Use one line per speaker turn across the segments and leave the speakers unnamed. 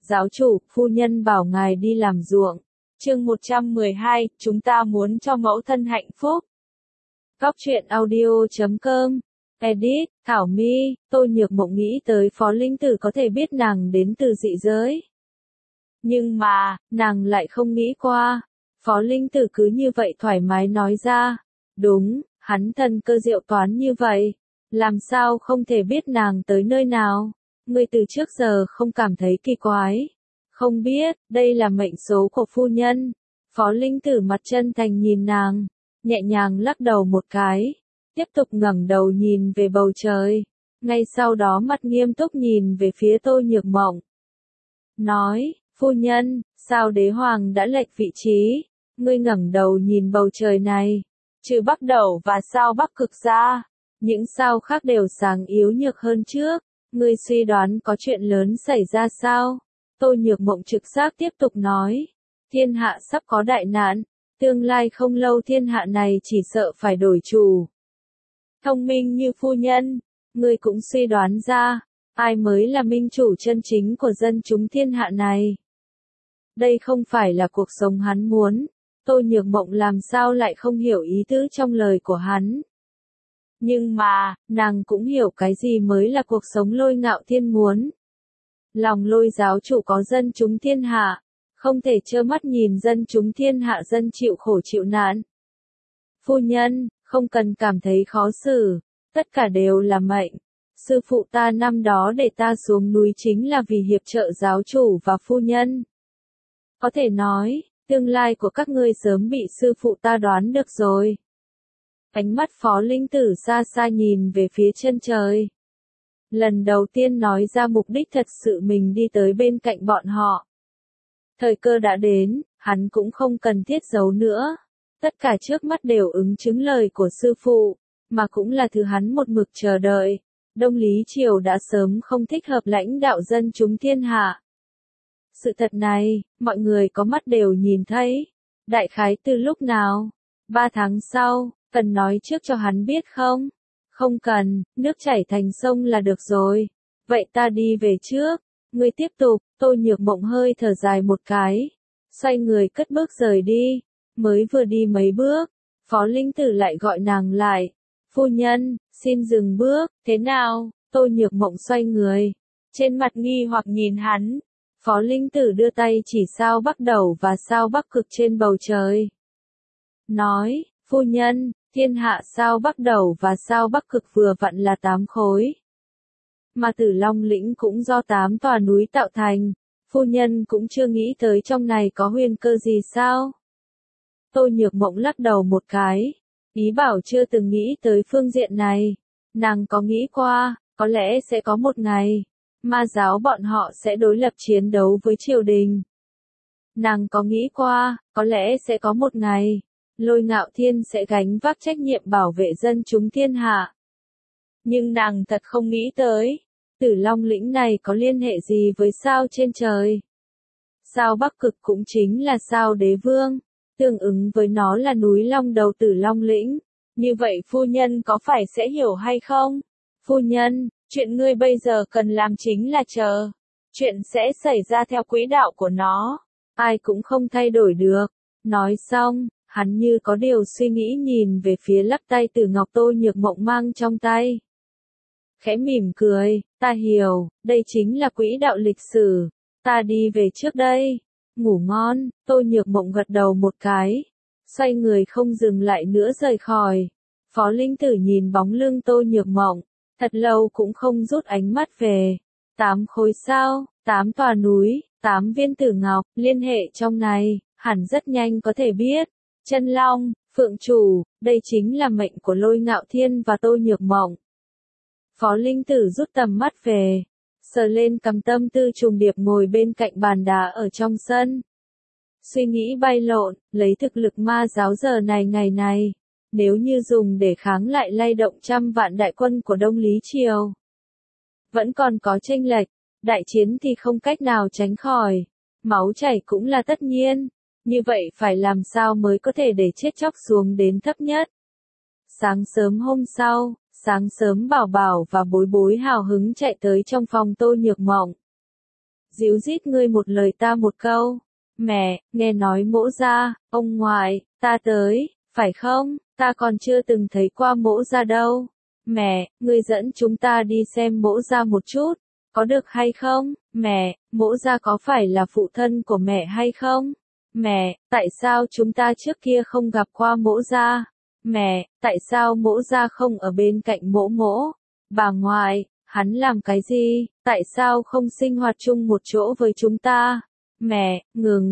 Giáo chủ, phu nhân bảo ngài đi làm ruộng. Chương 112, chúng ta muốn cho mẫu thân hạnh phúc. Góc truyện audio.com. Edit, Thảo My. Tôi Nhược Mộng nghĩ tới Phó Linh Tử có thể biết nàng đến từ dị giới. Nhưng mà, nàng lại không nghĩ qua. Phó Linh Tử cứ như vậy thoải mái nói ra. Đúng, hắn thần cơ diệu toán như vậy. Làm sao không thể biết nàng tới nơi nào? Ngươi từ trước giờ không cảm thấy kỳ quái. Không biết, đây là mệnh số của phu nhân. Phó Linh Tử mặt chân thành nhìn nàng, nhẹ nhàng lắc đầu một cái, tiếp tục ngẩng đầu nhìn về bầu trời. Ngay sau đó mặt nghiêm túc nhìn về phía Tôi Nhược Mộng. Nói, phu nhân, sao đế hoàng đã lệch vị trí? Ngươi ngẩng đầu nhìn bầu trời này, trừ Bắc Đẩu và sao Bắc Cực ra, những sao khác đều sáng yếu nhược hơn trước. Ngươi suy đoán có chuyện lớn xảy ra sao? Tôi Nhược Mộng trực giác tiếp tục nói. Thiên hạ sắp có đại nạn. Tương lai không lâu thiên hạ này chỉ sợ phải đổi chủ. Thông minh như phu nhân, ngươi cũng suy đoán ra, ai mới là minh chủ chân chính của dân chúng thiên hạ này. Đây không phải là cuộc sống hắn muốn. Tôi Nhược Mộng làm sao lại không hiểu ý tứ trong lời của hắn. Nhưng mà, nàng cũng hiểu cái gì mới là cuộc sống Lôi Ngạo Thiên muốn. Lòng Lôi giáo chủ có dân chúng thiên hạ, không thể trơ mắt nhìn dân chúng thiên hạ dân chịu khổ chịu nạn. Phu nhân, không cần cảm thấy khó xử, tất cả đều là mệnh. Sư phụ ta năm đó để ta xuống núi chính là vì hiệp trợ giáo chủ và phu nhân. Có thể nói, tương lai của các ngươi sớm bị sư phụ ta đoán được rồi. Ánh mắt Phó Linh Tử xa xa nhìn về phía chân trời. Lần đầu tiên nói ra mục đích thật sự mình đi tới bên cạnh bọn họ. Thời cơ đã đến, hắn cũng không cần thiết giấu nữa. Tất cả trước mắt đều ứng chứng lời của sư phụ, mà cũng là thứ hắn một mực chờ đợi. Đông Lý Triều đã sớm không thích hợp lãnh đạo dân chúng thiên hạ. Sự thật này, mọi người có mắt đều nhìn thấy. Đại khái từ lúc nào? 3 tháng sau. Cần nói trước cho hắn biết không? Không cần, nước chảy thành sông là được rồi. Vậy ta đi về trước. Ngươi tiếp tục. Tôi Nhược Mộng hơi thở dài một cái, xoay người cất bước rời đi. Mới vừa đi mấy bước, Phó Linh Tử lại gọi nàng lại. Phu nhân, xin dừng bước. Thế nào? Tôi Nhược Mộng xoay người, trên mặt nghi hoặc nhìn hắn. Phó Linh Tử đưa tay chỉ sao Bắc Đẩu và sao Bắc Cực trên bầu trời. Nói, phu nhân, thiên hạ sao Bắc Đẩu và sao Bắc Cực vừa vặn là 8 khối. Mà Tử Long lĩnh cũng do 8 tòa núi tạo thành. Phu nhân cũng chưa nghĩ tới trong này có huyền cơ gì sao? Tôi Nhược Mộng lắc đầu một cái, ý bảo chưa từng nghĩ tới phương diện này. Nàng có nghĩ qua, có lẽ sẽ có một ngày, ma giáo bọn họ sẽ đối lập chiến đấu với triều đình. Nàng có nghĩ qua, có lẽ sẽ có một ngày, Lôi Ngạo Thiên sẽ gánh vác trách nhiệm bảo vệ dân chúng thiên hạ. Nhưng nàng thật không nghĩ tới, Tử Long lĩnh này có liên hệ gì với sao trên trời. Sao Bắc Cực cũng chính là sao Đế Vương, tương ứng với nó là núi Long Đầu Tử Long lĩnh. Như vậy phu nhân có phải sẽ hiểu hay không? Phu nhân, chuyện ngươi bây giờ cần làm chính là chờ. Chuyện sẽ xảy ra theo quỹ đạo của nó. Ai cũng không thay đổi được. Nói xong, hắn như có điều suy nghĩ nhìn về phía lắc tay Tử Ngọc Tôi Nhược Mộng mang trong tay. Khẽ mỉm cười, ta hiểu, đây chính là quỹ đạo lịch sử. Ta đi về trước đây. Ngủ ngon. Tôi Nhược Mộng gật đầu một cái, xoay người không dừng lại nữa rời khỏi. Phó Linh Tử nhìn bóng lưng Tôi Nhược Mộng, thật lâu cũng không rút ánh mắt về. 8 khối sao, 8 tòa núi, 8 viên tử ngọc, liên hệ trong này, hẳn rất nhanh có thể biết. Chân Long, Phượng Chủ, đây chính là mệnh của Lôi Ngạo Thiên và Tôi Nhược Mộng. Phó Linh Tử rút tầm mắt về, sờ lên cằm tâm tư trùng điệp ngồi bên cạnh bàn đá ở trong sân. Suy nghĩ bay lộn, lấy thực lực ma giáo giờ này ngày này, nếu như dùng để kháng lại lay động trăm vạn đại quân của Đông Lý Triều, vẫn còn có chênh lệch, đại chiến thì không cách nào tránh khỏi, máu chảy cũng là tất nhiên, như vậy phải làm sao mới có thể để chết chóc xuống đến thấp nhất. Sáng sớm hôm sau, sáng sớm Bảo Bảo và Bối Bối hào hứng chạy tới trong phòng Tôi Nhược Mộng. díu dít ngươi một lời ta một câu. Mẹ, nghe nói mỗ gia, ông ngoại, ta tới, phải không? Ta còn chưa từng thấy qua mỗ gia đâu. Mẹ, ngươi dẫn chúng ta đi xem mỗ gia một chút, có được hay không? Mẹ, mỗ gia có phải là phụ thân của mẹ hay không? Mẹ, tại sao chúng ta trước kia không gặp qua mỗ gia? Mẹ, tại sao mỗ gia không ở bên cạnh mỗ mỗ? Bà ngoại, hắn làm cái gì? Tại sao không sinh hoạt chung một chỗ với chúng ta? Mẹ,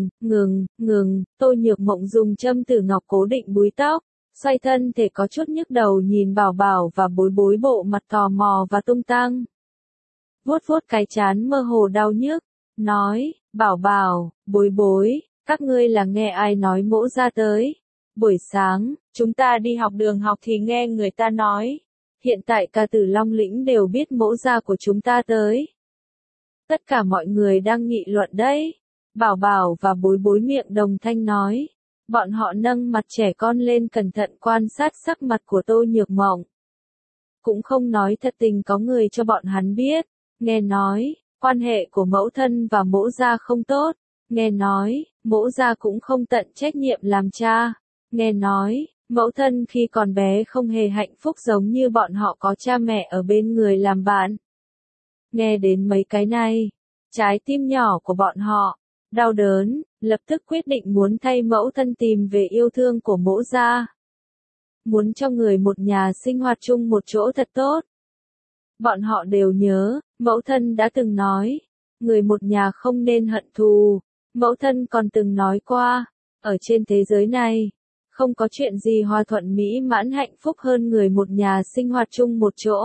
ngừng, Tôi Nhược Mộng dùng châm tử ngọc cố định búi tóc, xoay thân thể có chút nhức đầu nhìn Bảo Bảo và Bối Bối bộ mặt tò mò và tung tăng. Vuốt vuốt cái trán mơ hồ đau nhức, nói, Bảo Bảo, Bối Bối, các ngươi là nghe ai nói mỗ gia tới? Buổi sáng, chúng ta đi học đường học thì nghe người ta nói. Hiện tại cả Tử Long lĩnh đều biết mỗ gia của chúng ta tới. Tất cả mọi người đang nghị luận đấy. Bảo Bảo và Bối Bối miệng đồng thanh nói. Bọn họ nâng mặt trẻ con lên cẩn thận quan sát sắc mặt của Tô Nhược Mộng. Cũng không nói thật tình có người cho bọn hắn biết. Nghe nói, quan hệ của mẫu thân và mỗ gia không tốt. Nghe nói, mỗ gia cũng không tận trách nhiệm làm cha. Nghe nói, mẫu thân khi còn bé không hề hạnh phúc giống như bọn họ có cha mẹ ở bên người làm bạn. Nghe đến mấy cái này, trái tim nhỏ của bọn họ đau đớn, lập tức quyết định muốn thay mẫu thân tìm về yêu thương của mỗ gia. Muốn cho người một nhà sinh hoạt chung một chỗ thật tốt. Bọn họ đều nhớ, mẫu thân đã từng nói, người một nhà không nên hận thù. Mẫu thân còn từng nói qua, ở trên thế giới này, không có chuyện gì hòa thuận mỹ mãn hạnh phúc hơn người một nhà sinh hoạt chung một chỗ.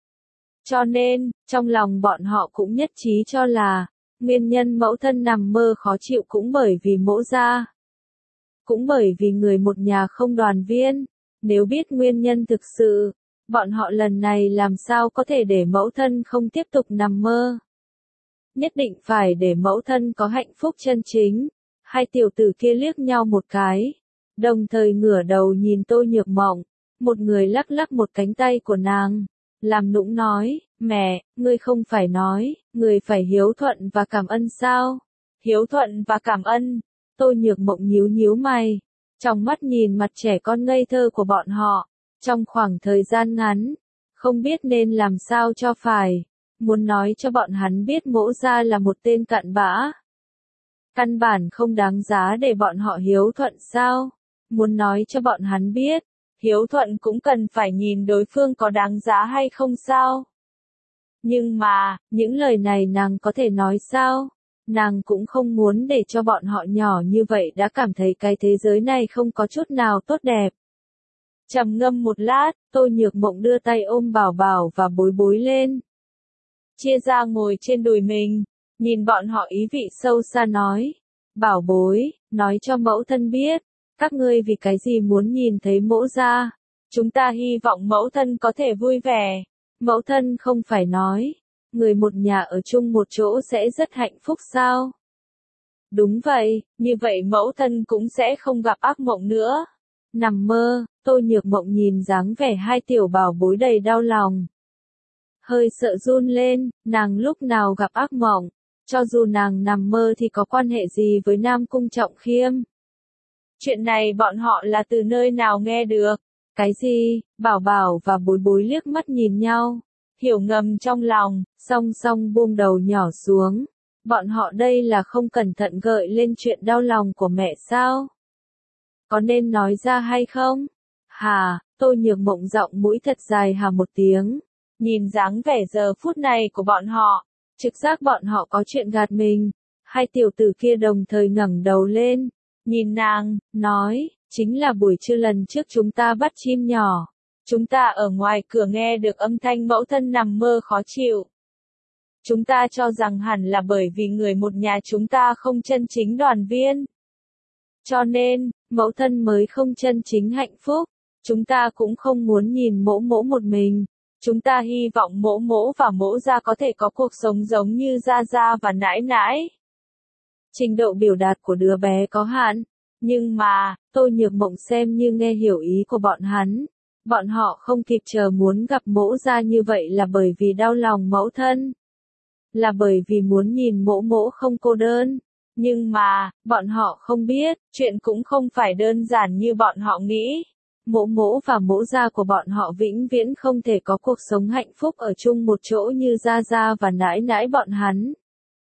Cho nên, trong lòng bọn họ cũng nhất trí cho là, nguyên nhân mẫu thân nằm mơ khó chịu cũng bởi vì mỗ gia. Cũng bởi vì người một nhà không đoàn viên. Nếu biết nguyên nhân thực sự, bọn họ lần này làm sao có thể để mẫu thân không tiếp tục nằm mơ. Nhất định phải để mẫu thân có hạnh phúc chân chính. Hai tiểu tử kia liếc nhau một cái, đồng thời ngửa đầu nhìn Tô Nhược Mộng. Một người lắc lắc một cánh tay của nàng, làm nũng nói, mẹ, ngươi không phải nói, người phải hiếu thuận và cảm ơn sao? Hiếu thuận và cảm ơn. Tô Nhược Mộng nhíu nhíu mày, trong mắt nhìn mặt trẻ con ngây thơ của bọn họ. Trong khoảng thời gian ngắn, không biết nên làm sao cho phải. Muốn nói cho bọn hắn biết mỗ gia là một tên cặn bã. Căn bản không đáng giá để bọn họ hiếu thuận sao? Muốn nói cho bọn hắn biết, hiếu thuận cũng cần phải nhìn đối phương có đáng giá hay không sao? Nhưng mà, những lời này nàng có thể nói sao? Nàng cũng không muốn để cho bọn họ nhỏ như vậy đã cảm thấy cái thế giới này không có chút nào tốt đẹp. Trầm ngâm một lát, Tô Nhược Mộng đưa tay ôm Bảo Bảo và Bối Bối lên. Chia ra ngồi trên đùi mình, nhìn bọn họ ý vị sâu xa nói. Bảo Bối, nói cho mẫu thân biết, các ngươi vì cái gì muốn nhìn thấy mỗ gia. Chúng ta hy vọng mẫu thân có thể vui vẻ. Mẫu thân không phải nói, người một nhà ở chung một chỗ sẽ rất hạnh phúc sao? Đúng vậy, như vậy mẫu thân cũng sẽ không gặp ác mộng nữa. Nằm mơ, Tô Nhược Mộng nhìn dáng vẻ hai tiểu bảo bối đầy đau lòng. Hơi sợ run lên, nàng lúc nào gặp ác mộng, cho dù nàng nằm mơ thì có quan hệ gì với Nam Cung Trọng Khiêm. Chuyện này bọn họ là từ nơi nào nghe được? Cái gì? Bảo Bảo và Bối Bối liếc mắt nhìn nhau, hiểu ngầm trong lòng, song song buông đầu nhỏ xuống. Bọn họ đây là không cẩn thận gợi lên chuyện đau lòng của mẹ sao? Có nên nói ra hay không? Hà, Tô Nhược Mộng giọng mũi thật dài hà một tiếng. Nhìn dáng vẻ giờ phút này của bọn họ, trực giác bọn họ có chuyện gạt mình. Hai tiểu tử kia đồng thời ngẩng đầu lên, nhìn nàng, nói, chính là buổi trưa lần trước chúng ta bắt chim nhỏ. Chúng ta ở ngoài cửa nghe được âm thanh mẫu thân nằm mơ khó chịu. Chúng ta cho rằng hẳn là bởi vì người một nhà chúng ta không chân chính đoàn viên. Cho nên, mẫu thân mới không chân chính hạnh phúc. Chúng ta cũng không muốn nhìn mỗ mỗ một mình. Chúng ta hy vọng mỗ mỗ và mỗ gia có thể có cuộc sống giống như gia gia và nãi nãi. Trình độ biểu đạt của đứa bé có hạn. Nhưng mà, Tô Nhược Mộng xem như nghe hiểu ý của bọn hắn. Bọn họ không kịp chờ muốn gặp mỗ gia như vậy là bởi vì đau lòng mẫu thân. là bởi vì muốn nhìn mỗ mỗ không cô đơn. Nhưng mà, bọn họ không biết, chuyện cũng không phải đơn giản như bọn họ nghĩ. Mỗ mỗ và mỗ gia của bọn họ vĩnh viễn không thể có cuộc sống hạnh phúc ở chung một chỗ như gia gia và nãi nãi bọn hắn.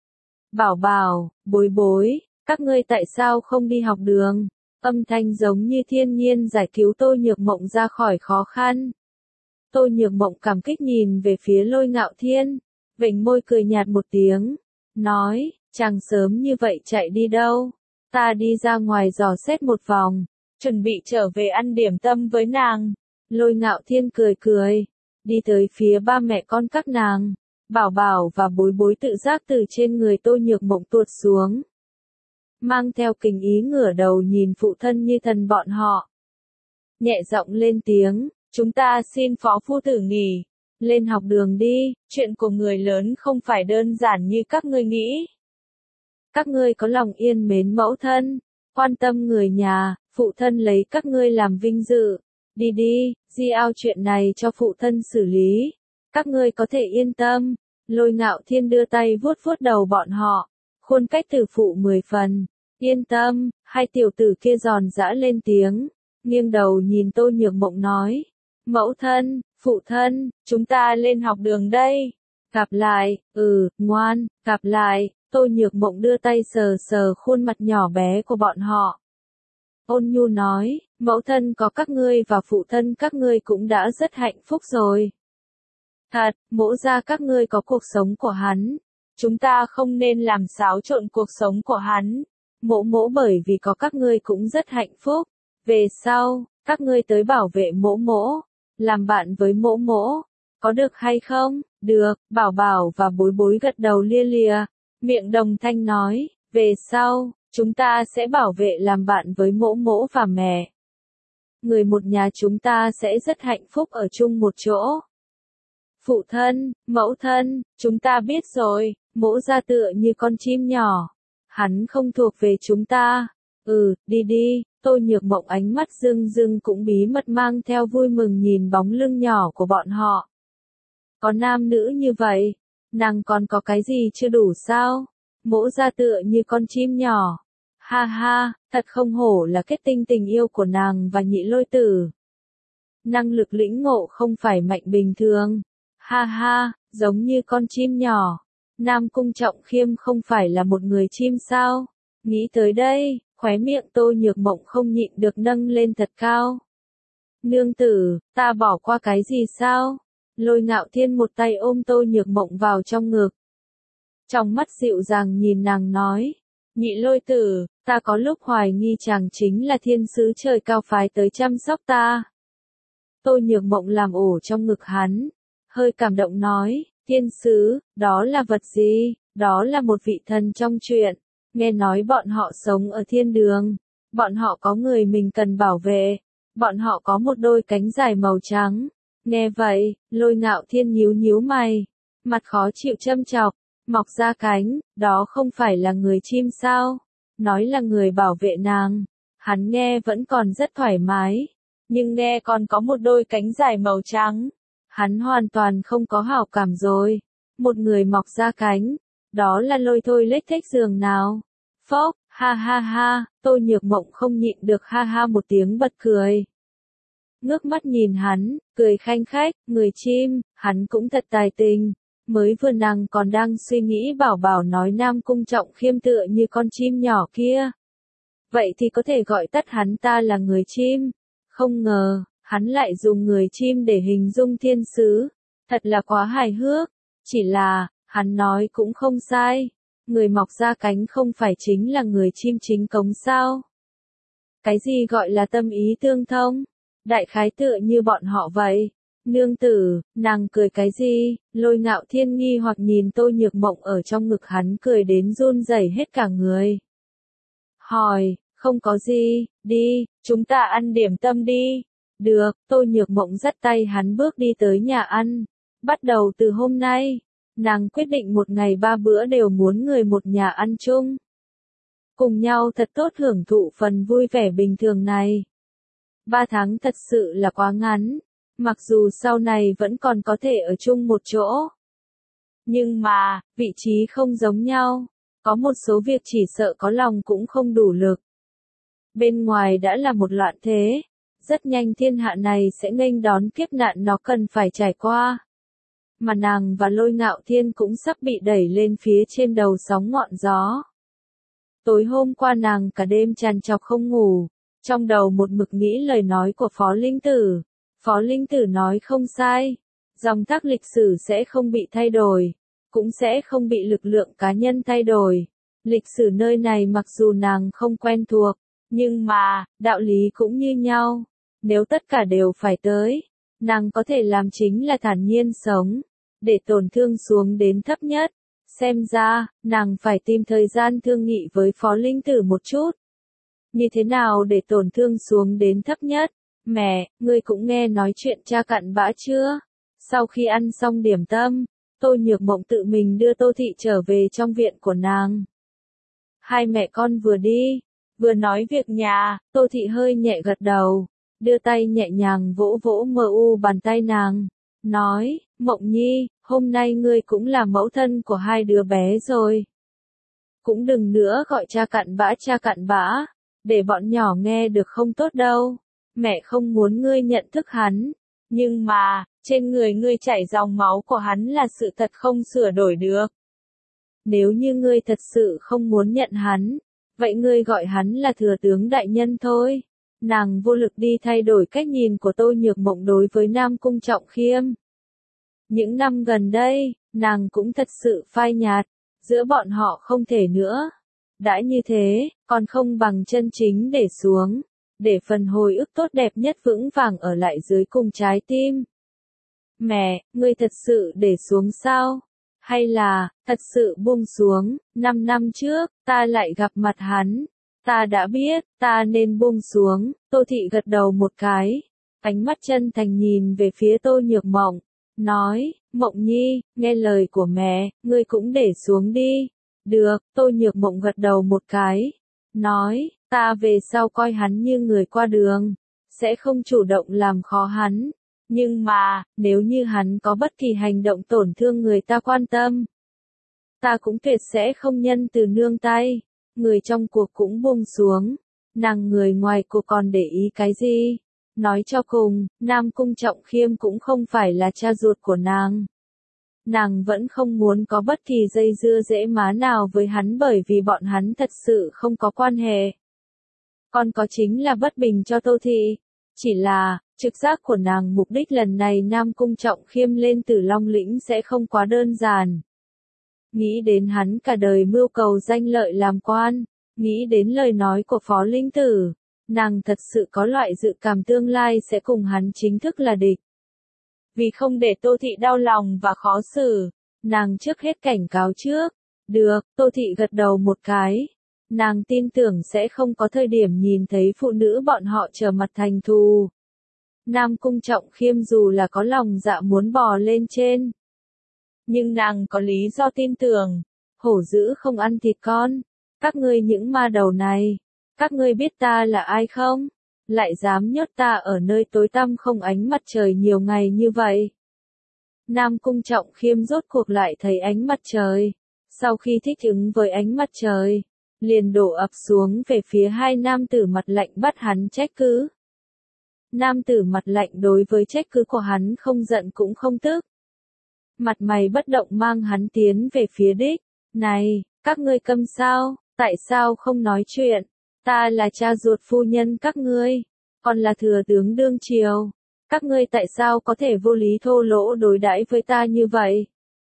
Bảo bảo, bối bối, các ngươi tại sao không đi học đường? Âm thanh giống như thiên nhiên giải cứu Tôi Nhược Mộng ra khỏi khó khăn. Tôi Nhược Mộng cảm kích nhìn về phía Lôi Ngạo Thiên, vểnh môi cười nhạt một tiếng, nói, chàng sớm như vậy chạy đi đâu? Ta đi ra ngoài dò xét một vòng, chuẩn bị trở về ăn điểm tâm với nàng. Lôi Ngạo Thiên cười cười, đi tới phía ba mẹ con các nàng. Bảo bảo và bối bối tự giác từ trên người Tôi Nhược Mộng tuột xuống. Mang theo kính ý ngửa đầu nhìn phụ thân như thần bọn họ. Nhẹ giọng lên tiếng, chúng ta xin phó phu tử nghỉ. Lên học đường đi, chuyện của người lớn không phải đơn giản như các ngươi nghĩ. Các ngươi có lòng yên mến mẫu thân, quan tâm người nhà, phụ thân lấy các ngươi làm vinh dự. Đi đi, giao chuyện này cho phụ thân xử lý. Các ngươi có thể yên tâm. Lôi Ngạo Thiên đưa tay vuốt vuốt đầu bọn họ, khuôn cách tử phụ 10 phần. Yên tâm, hai tiểu tử kia giòn giã lên tiếng, nghiêng đầu nhìn Tôi Nhược Mộng nói. Mẫu thân, phụ thân, chúng ta lên học đường đây. Gặp lại, ngoan, gặp lại. Tôi Nhược Mộng đưa tay sờ sờ khuôn mặt nhỏ bé của bọn họ. Ôn nhu nói, mẫu thân có các ngươi và phụ thân các ngươi cũng đã rất hạnh phúc rồi. Thật, mỗ gia các ngươi có cuộc sống của hắn. Chúng ta không nên làm xáo trộn cuộc sống của hắn. Mỗ mỗ bởi vì có các ngươi cũng rất hạnh phúc. Về sau, các ngươi tới bảo vệ mỗ mỗ, làm bạn với mỗ mỗ. Có được hay không? Được, bảo bảo và bối bối gật đầu lia lịa. Miệng đồng thanh nói, về sau, chúng ta sẽ bảo vệ làm bạn với mỗ mỗ và mẹ. Người một nhà chúng ta sẽ rất hạnh phúc ở chung một chỗ. Phụ thân, mẫu thân, chúng ta biết rồi, mỗ gia tựa như con chim nhỏ. Hắn không thuộc về chúng ta. Đi đi. Tôi Nhược Mộng ánh mắt rưng rưng cũng bí mật mang theo vui mừng nhìn bóng lưng nhỏ của bọn họ. Có nam nữ như vậy, nàng còn có cái gì chưa đủ sao? Mỗ gia tựa như con chim nhỏ. Ha ha, thật không hổ là kết tinh tình yêu của nàng và Nhị Lôi Tử. Năng lực lĩnh ngộ không phải mạnh bình thường. Ha ha, giống như con chim nhỏ. Nam Cung Trọng Khiêm không phải là một người chim sao? Nghĩ tới đây, khóe miệng Tôi Nhược Mộng không nhịn được nâng lên thật cao. Nương tử, ta bỏ qua cái gì sao? Lôi Ngạo Thiên một tay ôm Tôi Nhược Mộng vào trong ngực. Trong mắt dịu dàng nhìn nàng nói. Nhị Lôi Tử, ta có lúc hoài nghi chàng chính là thiên sứ trời cao phái tới chăm sóc ta. Tôi Nhược Mộng làm ổ trong ngực hắn. Hơi cảm động nói, thiên sứ, đó là vật gì? Đó là một vị thần trong truyện. Nghe nói bọn họ sống ở thiên đường. Bọn họ có người mình cần bảo vệ. Bọn họ có một đôi cánh dài màu trắng. Nghe vậy, Lôi Ngạo Thiên nhíu nhíu mày. Mặt khó chịu châm chọc. Mọc ra cánh, đó không phải là người chim sao? Nói là người bảo vệ nàng. Hắn nghe vẫn còn rất thoải mái. Nhưng nghe còn có một đôi cánh dài màu trắng. Hắn hoàn toàn không có hảo cảm rồi. Một người mọc ra cánh. Đó là Lôi Thôi Lếch Thếch giường nào? Phốc, ha ha ha, Tôi Nhược Mộng không nhịn được ha ha một tiếng bật cười. Ngước mắt nhìn hắn, cười khanh khách, người chim, hắn cũng thật tài tình. Mới vừa nàng còn đang suy nghĩ bảo bảo nói Nam Cung Trọng Khiêm tựa như con chim nhỏ kia. Vậy thì có thể gọi tắt hắn ta là người chim. Không ngờ, hắn lại dùng người chim để hình dung thiên sứ. Thật là quá hài hước. Chỉ là, hắn nói cũng không sai. Người mọc ra cánh không phải chính là người chim chính cống sao? Cái gì gọi là tâm ý tương thông? Đại khái tựa như bọn họ vậy. Nương tử, nàng cười cái gì? Lôi Ngạo Thiên nghi hoặc nhìn Tôi Nhược Mộng ở trong ngực hắn cười đến run rẩy hết cả người. Hỏi, không có gì, đi, chúng ta ăn điểm tâm đi. Được, Tôi Nhược Mộng dắt tay hắn bước đi tới nhà ăn. Bắt đầu từ hôm nay, nàng quyết định một ngày 3 bữa đều muốn người một nhà ăn chung. Cùng nhau thật tốt hưởng thụ phần vui vẻ bình thường này. 3 tháng thật sự là quá ngắn. Mặc dù sau này vẫn còn có thể ở chung một chỗ. Nhưng mà, vị trí không giống nhau. Có một số việc chỉ sợ có lòng cũng không đủ lực. Bên ngoài đã là một loạn thế. Rất nhanh thiên hạ này sẽ nghênh đón kiếp nạn nó cần phải trải qua. Mà nàng và Lôi Ngạo Thiên cũng sắp bị đẩy lên phía trên đầu sóng ngọn gió. Tối hôm qua nàng cả đêm trằn trọc không ngủ, trong đầu một mực nghĩ lời nói của Phó Linh Tử. Phó Linh Tử nói không sai, dòng thác lịch sử sẽ không bị thay đổi, cũng sẽ không bị lực lượng cá nhân thay đổi. Lịch sử nơi này mặc dù nàng không quen thuộc, nhưng mà, đạo lý cũng như nhau. Nếu tất cả đều phải tới, nàng có thể làm chính là thản nhiên sống, để tổn thương xuống đến thấp nhất. Xem ra, nàng phải tìm thời gian thương nghị với Phó Linh Tử một chút. Như thế nào để tổn thương xuống đến thấp nhất? Mẹ, ngươi cũng nghe nói chuyện cha cặn bã chưa? Sau khi ăn xong điểm tâm, Tô Nhược Mộng tự mình đưa Tô Thị trở về trong viện của nàng. Hai mẹ con vừa đi, vừa nói việc nhà, Tô Thị hơi nhẹ gật đầu, đưa tay nhẹ nhàng vỗ vỗ mờ u bàn tay nàng, nói, Mộng Nhi, hôm nay ngươi cũng là mẫu thân của hai đứa bé rồi. Cũng đừng nữa gọi cha cặn bã, để bọn nhỏ nghe được không tốt đâu. Mẹ không muốn ngươi nhận thức hắn, nhưng mà, trên người ngươi chảy dòng máu của hắn là sự thật không sửa đổi được. Nếu như ngươi thật sự không muốn nhận hắn, vậy ngươi gọi hắn là thừa tướng đại nhân thôi. Nàng vô lực đi thay đổi cách nhìn của Tô Nhược Mộng đối với Nam Cung Trọng Khiêm. Những năm gần đây, nàng cũng thật sự phai nhạt, giữa bọn họ không thể nữa. Đã như thế, còn không bằng chân chính để xuống, để phần hồi ức tốt đẹp nhất vững vàng ở lại dưới cùng trái tim. Mẹ, ngươi thật sự để xuống sao? Hay là, thật sự buông xuống, 5 năm trước, ta lại gặp mặt hắn. Ta đã biết, ta nên buông xuống. Tô Thị gật đầu một cái, ánh mắt chân thành nhìn về phía Tô Nhược Mộng, nói, Mộng Nhi, nghe lời của mẹ, ngươi cũng để xuống đi. Được, Tô Nhược Mộng gật đầu một cái, nói, ta về sau coi hắn như người qua đường, sẽ không chủ động làm khó hắn. Nhưng mà, nếu như hắn có bất kỳ hành động tổn thương người ta quan tâm, ta cũng tuyệt sẽ không nhân từ nương tay. Người trong cuộc cũng buông xuống, nàng người ngoài cuộc còn để ý cái gì? Nói cho cùng, Nam Cung Trọng Khiêm cũng không phải là cha ruột của nàng. Nàng vẫn không muốn có bất kỳ dây dưa dễ má nào với hắn bởi vì bọn hắn thật sự không có quan hệ. Còn có chính là bất bình cho Tô Thị. Chỉ là, trực giác của nàng mục đích lần này Nam Cung Trọng Khiêm lên Tử Long Lĩnh sẽ không quá đơn giản. Nghĩ đến hắn cả đời mưu cầu danh lợi làm quan, nghĩ đến lời nói của Phó Linh Tử, nàng thật sự có loại dự cảm tương lai sẽ cùng hắn chính thức là địch. Vì không để Tô Thị đau lòng và khó xử, nàng trước hết cảnh cáo trước. Được, Tô Thị gật đầu một cái. Nàng tin tưởng sẽ không có thời điểm nhìn thấy phụ nữ bọn họ trở mặt thành thù. Nam Cung Trọng Khiêm dù là có lòng dạ muốn bò lên trên, nhưng nàng có lý do tin tưởng. Hổ dữ không ăn thịt con. Các ngươi những ma đầu này, các ngươi biết ta là ai không? Lại dám nhốt ta ở nơi tối tăm không ánh mặt trời nhiều ngày như vậy. Nam Cung Trọng Khiêm rốt cuộc lại thấy ánh mặt trời. Sau khi thích ứng với ánh mặt trời, liền đổ ập xuống về phía hai nam tử mặt lạnh bắt hắn trách cứ. Nam tử mặt lạnh đối với trách cứ của hắn không giận cũng không tức. Mặt mày bất động mang hắn tiến về phía đích. Này, các ngươi câm sao, tại sao không nói chuyện? Ta là cha ruột phu nhân các ngươi, còn là thừa tướng đương triều. Các ngươi tại sao có thể vô lý thô lỗ đối đãi với ta như vậy?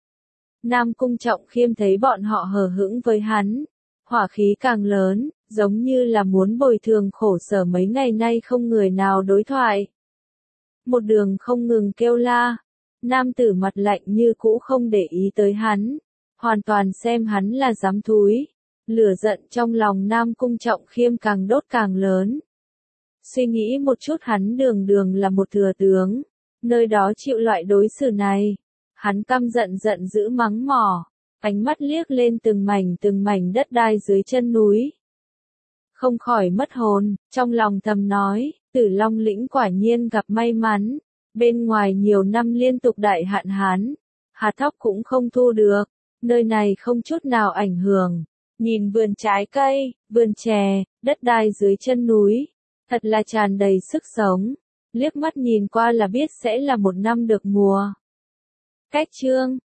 Nam Cung Trọng Khiêm thấy bọn họ hờ hững với hắn, hỏa khí càng lớn, giống như là muốn bồi thường khổ sở mấy ngày nay không người nào đối thoại. Một đường không ngừng kêu la, nam tử mặt lạnh như cũ không để ý tới hắn, hoàn toàn xem hắn là dám thúi. Lửa giận trong lòng Nam Cung Trọng Khiêm càng đốt càng lớn. Suy nghĩ một chút hắn đường đường là một thừa tướng, nơi đó chịu loại đối xử này. Hắn căm giận giận dữ mắng mỏ, ánh mắt liếc lên từng mảnh đất đai dưới chân núi. Không khỏi mất hồn, trong lòng thầm nói, Tử Long Lĩnh quả nhiên gặp may mắn, bên ngoài nhiều năm liên tục đại hạn hán, hạt thóc cũng không thu được. Nơi này không chút nào ảnh hưởng. Nhìn vườn trái cây, vườn chè, đất đai dưới chân núi, thật là tràn đầy sức sống. Liếc mắt nhìn qua là biết sẽ là một năm được mùa. Cách chương